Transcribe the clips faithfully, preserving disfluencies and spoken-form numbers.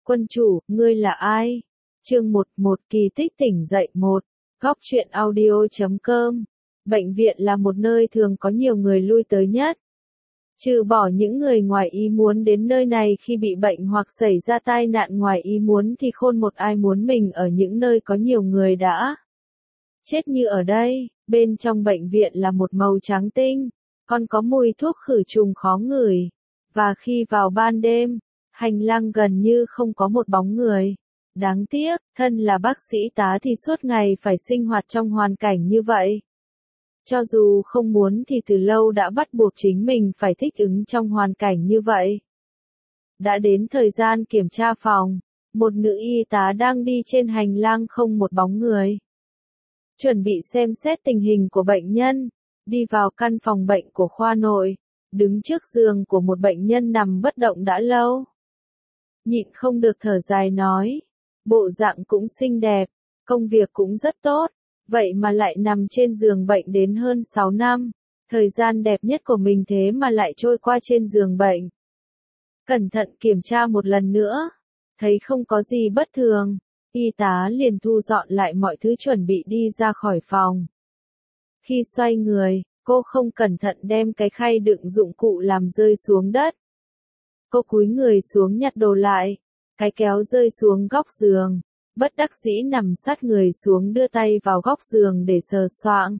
Quân chủ, ngươi là ai? Chương một, một kỳ tích tỉnh dậy một. Góc truyện audio chấm com. Bệnh viện là một nơi thường có nhiều người lui tới nhất. Trừ bỏ những người ngoài ý muốn đến nơi này khi bị bệnh hoặc xảy ra tai nạn ngoài ý muốn thì khôn một ai muốn mình ở những nơi có nhiều người đã chết như ở đây. Bên trong bệnh viện là một màu trắng tinh, còn có mùi thuốc khử trùng khó ngửi. Và khi vào ban đêm, hành lang gần như không có một bóng người. Đáng tiếc, thân là bác sĩ tá thì suốt ngày phải sinh hoạt trong hoàn cảnh như vậy. Cho dù không muốn thì từ lâu đã bắt buộc chính mình phải thích ứng trong hoàn cảnh như vậy. Đã đến thời gian kiểm tra phòng, một nữ y tá đang đi trên hành lang không một bóng người. Chuẩn bị xem xét tình hình của bệnh nhân, đi vào căn phòng bệnh của khoa nội, đứng trước giường của một bệnh nhân nằm bất động đã lâu. Nhịn không được thở dài nói, bộ dạng cũng xinh đẹp, công việc cũng rất tốt, vậy mà lại nằm trên giường bệnh đến hơn sáu năm, thời gian đẹp nhất của mình thế mà lại trôi qua trên giường bệnh. Cẩn thận kiểm tra một lần nữa, thấy không có gì bất thường, y tá liền thu dọn lại mọi thứ chuẩn bị đi ra khỏi phòng. Khi xoay người, cô không cẩn thận đem cái khay đựng dụng cụ làm rơi xuống đất. Cô cúi người xuống nhặt đồ lại, cái kéo rơi xuống góc giường, bất đắc dĩ nằm sát người xuống đưa tay vào góc giường để sờ soạng.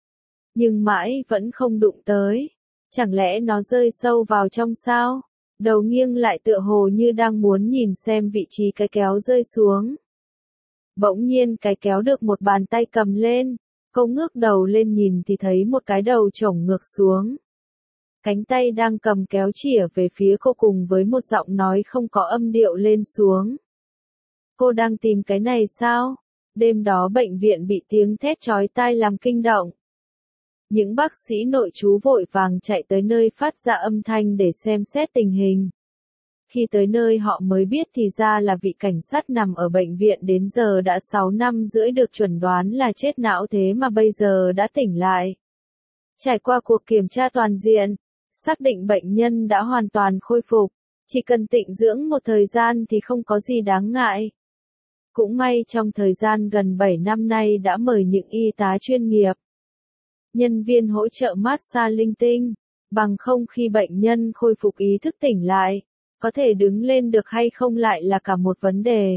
Nhưng mãi vẫn không đụng tới, chẳng lẽ nó rơi sâu vào trong sao? Đầu nghiêng lại tựa hồ như đang muốn nhìn xem vị trí cái kéo rơi xuống. Bỗng nhiên cái kéo được một bàn tay cầm lên, cô ngước đầu lên nhìn thì thấy một cái đầu chổng ngược xuống. Cánh tay đang cầm kéo chĩa về phía cô cùng với một giọng nói không có âm điệu lên xuống. Cô đang tìm cái này sao? Đêm đó bệnh viện bị tiếng thét chói tai làm kinh động. Những bác sĩ nội trú vội vàng chạy tới nơi phát ra âm thanh để xem xét tình hình. Khi tới nơi họ mới biết thì ra là vị cảnh sát nằm ở bệnh viện đến giờ đã sáu năm rưỡi được chuẩn đoán là chết não thế mà bây giờ đã tỉnh lại. Trải qua cuộc kiểm tra toàn diện, xác định bệnh nhân đã hoàn toàn khôi phục, chỉ cần tịnh dưỡng một thời gian thì không có gì đáng ngại. Cũng may trong thời gian gần bảy năm nay đã mời những y tá chuyên nghiệp, nhân viên hỗ trợ massage linh tinh, bằng không khi bệnh nhân khôi phục ý thức tỉnh lại, có thể đứng lên được hay không lại là cả một vấn đề.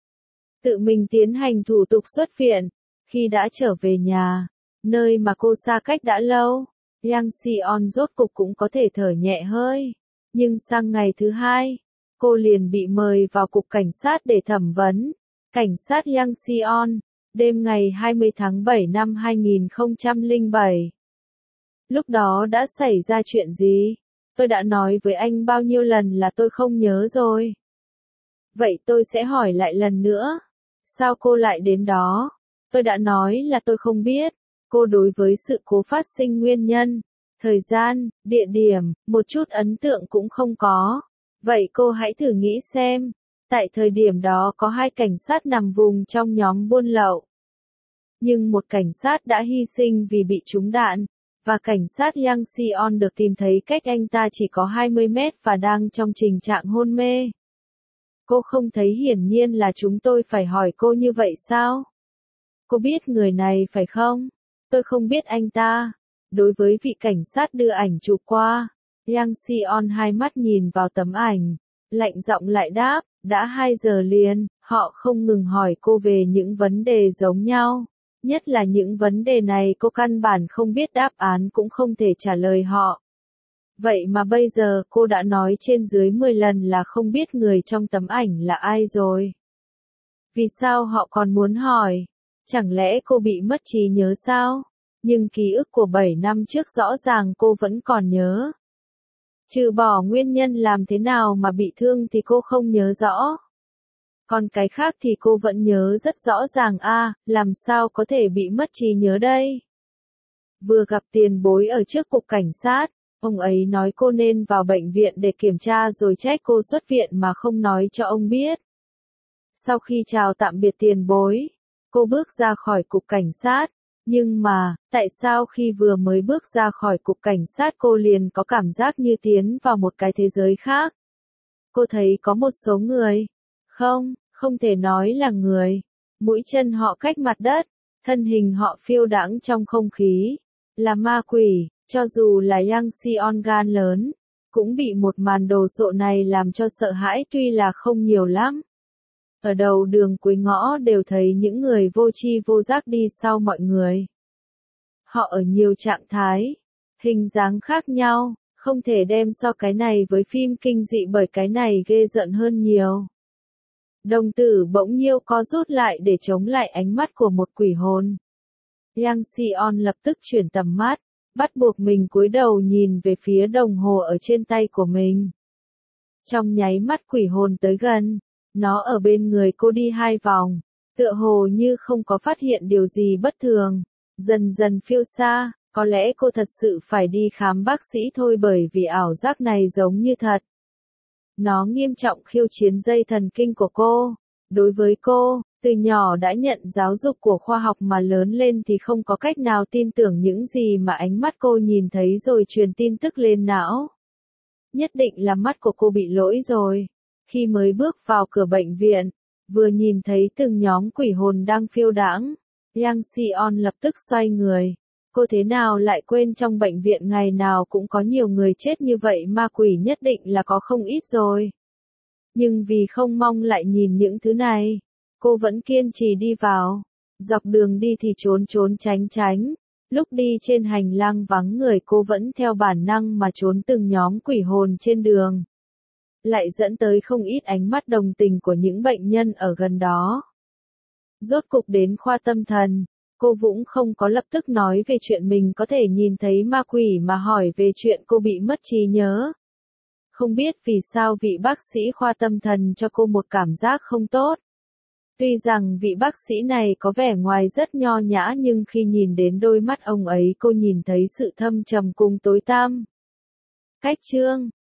Tự mình tiến hành thủ tục xuất viện, khi đã trở về nhà, nơi mà cô xa cách đã lâu, Yang Si-on rốt cục cũng có thể thở nhẹ hơi. Nhưng sang ngày thứ hai, cô liền bị mời vào cục cảnh sát để thẩm vấn. Cảnh sát Yang Si-on, đêm ngày hai mươi tháng bảy năm hai nghìn không trăm lẻ bảy. Lúc đó đã xảy ra chuyện gì? Tôi đã nói với anh bao nhiêu lần là tôi không nhớ rồi. Vậy tôi sẽ hỏi lại lần nữa. Sao cô lại đến đó? Tôi đã nói là tôi không biết. Cô đối với sự cố phát sinh nguyên nhân, thời gian, địa điểm, một chút ấn tượng cũng không có. Vậy cô hãy thử nghĩ xem. Tại thời điểm đó có hai cảnh sát nằm vùng trong nhóm buôn lậu. Nhưng một cảnh sát đã hy sinh vì bị trúng đạn, và cảnh sát Yang Si-on được tìm thấy cách anh ta chỉ có hai mươi mét và đang trong tình trạng hôn mê. Cô không thấy hiển nhiên là chúng tôi phải hỏi cô như vậy sao? Cô biết người này phải không? Tôi không biết anh ta. Đối với vị cảnh sát đưa ảnh chụp qua, Yang Si-on hai mắt nhìn vào tấm ảnh, lạnh giọng lại đáp, đã hai giờ liền, họ không ngừng hỏi cô về những vấn đề giống nhau. Nhất là những vấn đề này cô căn bản không biết đáp án cũng không thể trả lời họ. Vậy mà bây giờ cô đã nói trên dưới mười lần là không biết người trong tấm ảnh là ai rồi. Vì sao họ còn muốn hỏi? Chẳng lẽ cô bị mất trí nhớ sao? Nhưng ký ức của bảy năm trước rõ ràng cô vẫn còn nhớ. Trừ bỏ nguyên nhân làm thế nào mà bị thương thì cô không nhớ rõ. Còn cái khác thì cô vẫn nhớ rất rõ ràng a, à, làm sao có thể bị mất trí nhớ đây? Vừa gặp tiền bối ở trước cục cảnh sát, ông ấy nói cô nên vào bệnh viện để kiểm tra rồi trách cô xuất viện mà không nói cho ông biết. Sau khi chào tạm biệt tiền bối, cô bước ra khỏi cục cảnh sát, nhưng mà, tại sao khi vừa mới bước ra khỏi cục cảnh sát cô liền có cảm giác như tiến vào một cái thế giới khác? Cô thấy có một số người Không, không thể nói là người. Mũi chân họ cách mặt đất, thân hình họ phiêu đãng trong không khí. Là ma quỷ, cho dù là Yang Sion gan lớn, cũng bị một màn đồ sộ này làm cho sợ hãi tuy là không nhiều lắm. Ở đầu đường cuối ngõ đều thấy những người vô tri vô giác đi sau mọi người. Họ ở nhiều trạng thái, hình dáng khác nhau, không thể đem so cái này với phim kinh dị bởi cái này ghê rợn hơn nhiều. Đồng tử bỗng nhiêu co rút lại để chống lại ánh mắt của một quỷ hồn. Yang Sion lập tức chuyển tầm mắt, bắt buộc mình cúi đầu nhìn về phía đồng hồ ở trên tay của mình. Trong nháy mắt quỷ hồn tới gần, nó ở bên người cô đi hai vòng, tựa hồ như không có phát hiện điều gì bất thường, dần dần phiêu xa, có lẽ cô thật sự phải đi khám bác sĩ thôi bởi vì ảo giác này giống như thật. Nó nghiêm trọng khiêu chiến dây thần kinh của cô. Đối với cô, từ nhỏ đã nhận giáo dục của khoa học mà lớn lên thì không có cách nào tin tưởng những gì mà ánh mắt cô nhìn thấy rồi truyền tin tức lên não. Nhất định là mắt của cô bị lỗi rồi. Khi mới bước vào cửa bệnh viện, vừa nhìn thấy từng nhóm quỷ hồn đang phiêu đãng, Yang Sion lập tức xoay người. Cô thế nào lại quên trong bệnh viện ngày nào cũng có nhiều người chết như vậy, ma quỷ nhất định là có không ít rồi. Nhưng vì không mong lại nhìn những thứ này, cô vẫn kiên trì đi vào. Dọc đường đi thì trốn trốn tránh tránh. Lúc đi trên hành lang vắng người cô vẫn theo bản năng mà trốn từng nhóm quỷ hồn trên đường. Lại dẫn tới không ít ánh mắt đồng tình của những bệnh nhân ở gần đó. Rốt cục đến khoa tâm thần, cô Vũng không có lập tức nói về chuyện mình có thể nhìn thấy ma quỷ mà hỏi về chuyện cô bị mất trí nhớ. Không biết vì sao vị bác sĩ khoa tâm thần cho cô một cảm giác không tốt. Tuy rằng vị bác sĩ này có vẻ ngoài rất nho nhã nhưng khi nhìn đến đôi mắt ông ấy cô nhìn thấy sự thâm trầm cùng tối tăm. Cách chương